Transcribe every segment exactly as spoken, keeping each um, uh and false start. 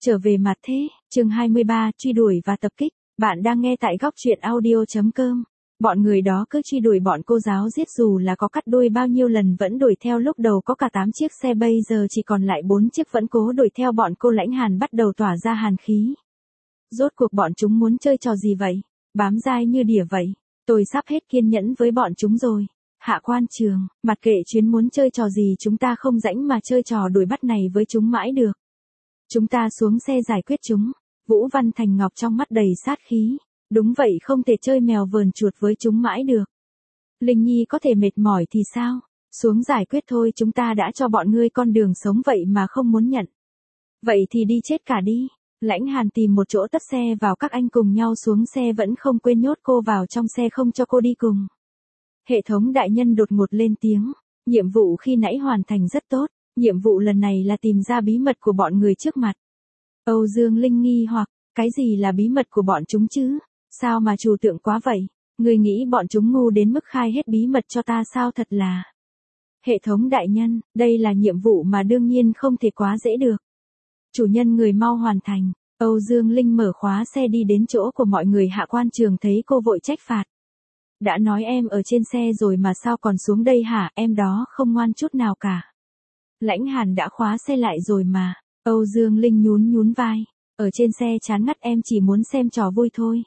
Trở về mặt thế, chương hai mươi ba, truy đuổi và tập kích. Bạn đang nghe tại góc truyện audio chấm com. Bọn người đó cứ truy đuổi bọn cô giáo giết, dù là có cắt đuôi bao nhiêu lần vẫn đuổi theo. Lúc đầu có cả tám chiếc xe, bây giờ chỉ còn lại bốn chiếc vẫn cố đuổi theo bọn cô. Lãnh Hàn bắt đầu tỏa ra hàn khí. Rốt cuộc bọn chúng muốn chơi trò gì vậy? Bám dai như đỉa vậy. Tôi sắp hết kiên nhẫn với bọn chúng rồi. Hạ Quan Trường, mặc kệ chuyến muốn chơi trò gì, chúng ta không rảnh mà chơi trò đuổi bắt này với chúng mãi được. Chúng ta xuống xe giải quyết chúng. Vũ Văn Thành Ngọc trong mắt đầy sát khí. Đúng vậy, không thể chơi mèo vờn chuột với chúng mãi được. Linh Nhi có thể mệt mỏi thì sao? Xuống giải quyết thôi, chúng ta đã cho bọn ngươi con đường sống vậy mà không muốn nhận. Vậy thì đi chết cả đi. Lãnh Hàn tìm một chỗ tất xe vào, các anh cùng nhau xuống xe, vẫn không quên nhốt cô vào trong xe không cho cô đi cùng. Hệ thống đại nhân đột ngột lên tiếng. Nhiệm vụ khi nãy hoàn thành rất tốt. Nhiệm vụ lần này là tìm ra bí mật của bọn người trước mặt. Âu Dương Linh nghi hoặc, cái gì là bí mật của bọn chúng chứ? Sao mà trừu tượng quá vậy? Người nghĩ bọn chúng ngu đến mức khai hết bí mật cho ta sao? Thật là... Hệ thống đại nhân, đây là nhiệm vụ mà đương nhiên không thể quá dễ được. Chủ nhân, người mau hoàn thành. Âu Dương Linh mở khóa xe đi đến chỗ của mọi người. Hạ Quan Trường thấy cô vội trách phạt. Đã nói em ở trên xe rồi mà sao còn xuống đây hả? Em đó không ngoan chút nào cả. Lãnh Hàn đã khóa xe lại rồi mà. Âu Dương Linh nhún nhún vai. Ở trên xe chán ngắt, em chỉ muốn xem trò vui thôi.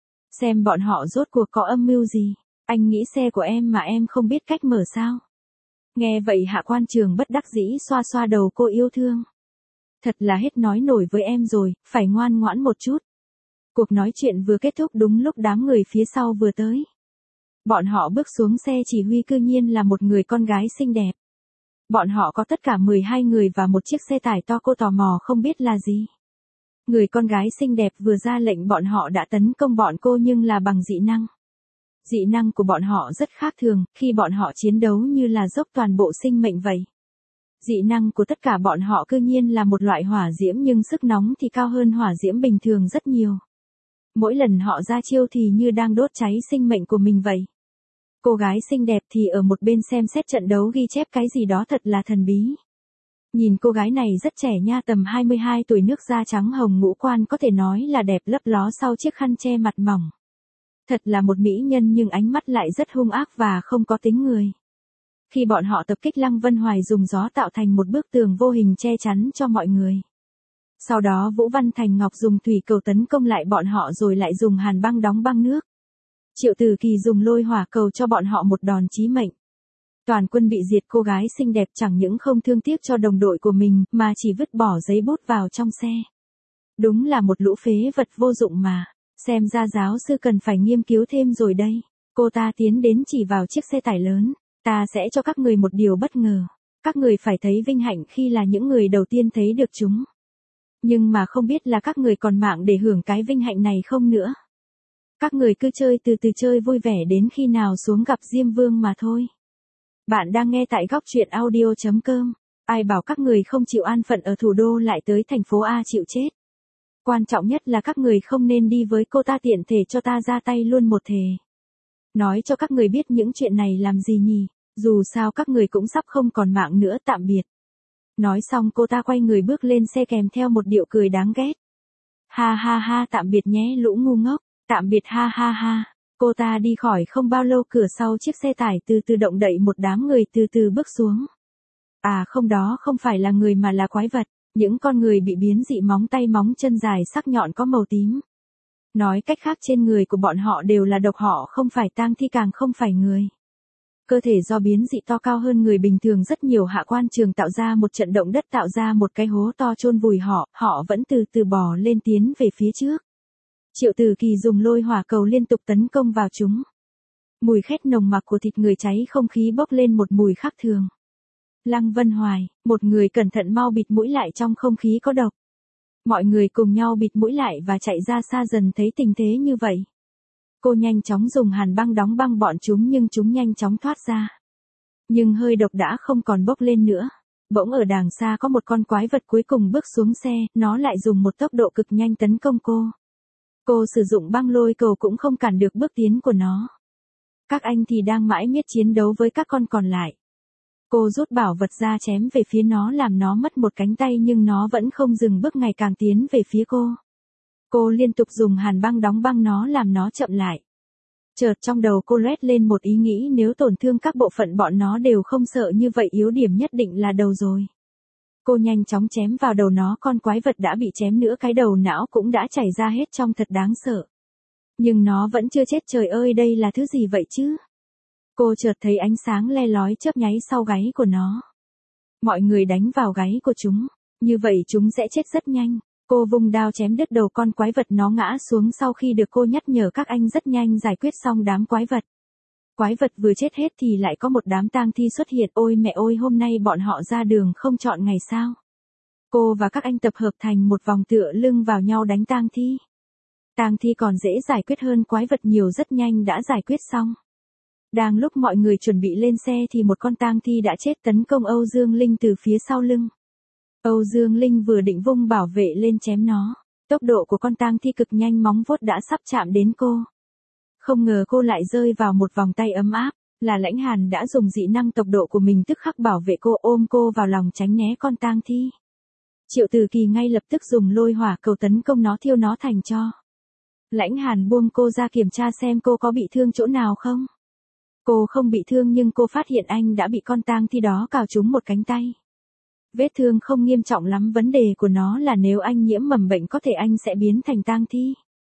Xem bọn họ rốt cuộc có âm mưu gì. Anh nghĩ xe của em mà em không biết cách mở sao? Nghe vậy Hạ Quan Trường bất đắc dĩ xoa xoa đầu cô yêu thương. Thật là hết nói nổi với em rồi, phải ngoan ngoãn một chút. Cuộc nói chuyện vừa kết thúc đúng lúc đám người phía sau vừa tới. Bọn họ bước xuống xe chỉ huy, cư nhiên là một người con gái xinh đẹp. Bọn họ có tất cả mười hai người và một chiếc xe tải to. Cô tò mò không biết là gì. Người con gái xinh đẹp vừa ra lệnh bọn họ đã tấn công bọn cô, nhưng là bằng dị năng. Dị năng của bọn họ rất khác thường, khi bọn họ chiến đấu như là dốc toàn bộ sinh mệnh vậy. Dị năng của tất cả bọn họ cư nhiên là một loại hỏa diễm, nhưng sức nóng thì cao hơn hỏa diễm bình thường rất nhiều. Mỗi lần họ ra chiêu thì như đang đốt cháy sinh mệnh của mình vậy. Cô gái xinh đẹp thì ở một bên xem xét trận đấu, ghi chép cái gì đó thật là thần bí. Nhìn cô gái này rất trẻ nha, tầm hai mươi hai tuổi, nước da trắng hồng, ngũ quan có thể nói là đẹp lấp ló sau chiếc khăn che mặt mỏng. Thật là một mỹ nhân, nhưng ánh mắt lại rất hung ác và không có tính người. Khi bọn họ tập kích, Lăng Vân Hoài dùng gió tạo thành một bức tường vô hình che chắn cho mọi người. Sau đó Vũ Văn Thành Ngọc dùng thủy cầu tấn công lại bọn họ, rồi lại dùng hàn băng đóng băng nước. Triệu Tử Kỳ dùng lôi hỏa cầu cho bọn họ một đòn chí mệnh. Toàn quân bị diệt. Cô gái xinh đẹp chẳng những không thương tiếc cho đồng đội của mình, mà chỉ vứt bỏ giấy bút vào trong xe. Đúng là một lũ phế vật vô dụng mà. Xem ra giáo sư cần phải nghiên cứu thêm rồi đây. Cô ta tiến đến chỉ vào chiếc xe tải lớn. Ta sẽ cho các người một điều bất ngờ. Các người phải thấy vinh hạnh khi là những người đầu tiên thấy được chúng. Nhưng mà không biết là các người còn mạng để hưởng cái vinh hạnh này không nữa. Các người cứ chơi từ từ, chơi vui vẻ đến khi nào xuống gặp Diêm Vương mà thôi. Bạn đang nghe tại góc truyện audio chấm com. Ai bảo các người không chịu an phận ở thủ đô lại tới thành phố A chịu chết. Quan trọng nhất là các người không nên đi với cô ta, tiện thể cho ta ra tay luôn một thể. Nói cho các người biết những chuyện này làm gì nhỉ, dù sao các người cũng sắp không còn mạng nữa, tạm biệt. Nói xong cô ta quay người bước lên xe kèm theo một điệu cười đáng ghét. Ha ha ha, tạm biệt nhé lũ ngu ngốc, tạm biệt ha ha ha. Cô ta đi khỏi không bao lâu, cửa sau chiếc xe tải từ từ động đậy, một đám người từ từ bước xuống. À không, đó không phải là người mà là quái vật, những con người bị biến dị, móng tay móng chân dài sắc nhọn có màu tím. Nói cách khác, trên người của bọn họ đều là độc, họ không phải tang thi, càng không phải người. Cơ thể do biến dị to, cao hơn người bình thường rất nhiều. Hạ Quan Trường tạo ra một trận động đất, tạo ra một cái hố to chôn vùi họ, họ vẫn từ từ bò lên, tiến về phía trước. Triệu Tử Kỳ dùng lôi hỏa cầu liên tục tấn công vào chúng. Mùi khét nồng nặc của thịt người cháy, không khí bốc lên một mùi khác thường. Lăng Vân Hoài, một người cẩn thận mau bịt mũi lại, trong không khí có độc. Mọi người cùng nhau bịt mũi lại và chạy ra xa dần. Thấy tình thế như vậy, cô nhanh chóng dùng hàn băng đóng băng bọn chúng, nhưng chúng nhanh chóng thoát ra. Nhưng hơi độc đã không còn bốc lên nữa. Bỗng ở đàng xa có một con quái vật cuối cùng bước xuống xe, nó lại dùng một tốc độ cực nhanh tấn công cô. Cô sử dụng băng lôi cầu cũng không cản được bước tiến của nó. Các anh thì đang mãi miết chiến đấu với các con còn lại. Cô rút bảo vật ra chém về phía nó làm nó mất một cánh tay nhưng nó vẫn không dừng bước ngày càng tiến về phía cô. Cô liên tục dùng hàn băng đóng băng nó làm nó chậm lại. Chợt trong đầu cô loét lên một ý nghĩ nếu tổn thương các bộ phận bọn nó đều không sợ như vậy yếu điểm nhất định là đầu rồi. Cô nhanh chóng chém vào đầu nó con quái vật đã bị chém nữa cái đầu não cũng đã chảy ra hết trông thật đáng sợ. Nhưng nó vẫn chưa chết trời ơi đây là thứ gì vậy chứ? Cô chợt thấy ánh sáng le lói chớp nháy sau gáy của nó. Mọi người đánh vào gáy của chúng, như vậy chúng sẽ chết rất nhanh. Cô vung đao chém đứt đầu con quái vật nó ngã xuống sau khi được cô nhắc nhở các anh rất nhanh giải quyết xong đám quái vật. Quái vật vừa chết hết thì lại có một đám tang thi xuất hiện ôi mẹ ôi hôm nay bọn họ ra đường không chọn ngày sao. Cô và các anh tập hợp thành một vòng tựa lưng vào nhau đánh tang thi. Tang thi còn dễ giải quyết hơn quái vật nhiều rất nhanh đã giải quyết xong. Đang lúc mọi người chuẩn bị lên xe thì một con tang thi đã chết tấn công Âu Dương Linh từ phía sau lưng. Âu Dương Linh vừa định vung bảo vệ lên chém nó. Tốc độ của con tang thi cực nhanh móng vuốt đã sắp chạm đến cô. Không ngờ cô lại rơi vào một vòng tay ấm áp, là Lãnh Hàn đã dùng dị năng tốc độ của mình tức khắc bảo vệ cô ôm cô vào lòng tránh né con tang thi. Triệu Từ Kỳ ngay lập tức dùng lôi hỏa cầu tấn công nó thiêu nó thành tro. Lãnh Hàn buông cô ra kiểm tra xem cô có bị thương chỗ nào không. Cô không bị thương nhưng cô phát hiện anh đã bị con tang thi đó cào trúng một cánh tay. Vết thương không nghiêm trọng lắm vấn đề của nó là nếu anh nhiễm mầm bệnh có thể anh sẽ biến thành tang thi.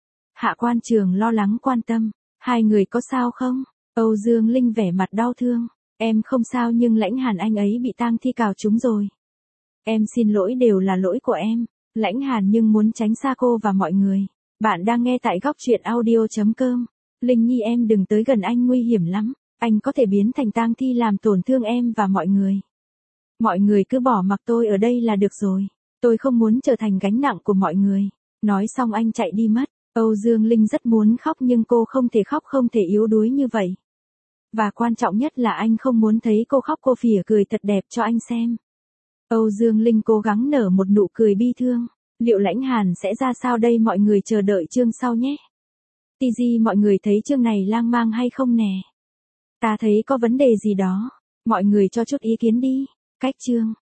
Hạ Quan Trường lo lắng quan tâm, hai người có sao không? Âu Dương Linh vẻ mặt đau thương, em không sao nhưng Lãnh Hàn anh ấy bị tang thi cào trúng rồi. Em xin lỗi đều là lỗi của em, Lãnh Hàn nhưng muốn tránh xa cô và mọi người. Bạn đang nghe tại góc truyện audio chấm com. Linh Nhi em đừng tới gần anh nguy hiểm lắm, anh có thể biến thành tang thi làm tổn thương em và mọi người. Mọi người cứ bỏ mặc tôi ở đây là được rồi, tôi không muốn trở thành gánh nặng của mọi người. Nói xong anh chạy đi mất, Âu Dương Linh rất muốn khóc nhưng cô không thể khóc không thể yếu đuối như vậy. Và quan trọng nhất là anh không muốn thấy cô khóc cô phìa cười thật đẹp cho anh xem. Âu Dương Linh cố gắng nở một nụ cười bi thương, liệu Lãnh Hàn sẽ ra sao đây mọi người chờ đợi chương sau nhé. tê giê mọi người thấy chương này lang mang hay không nè? Ta thấy có vấn đề gì đó, mọi người cho chút ý kiến đi. Cách chương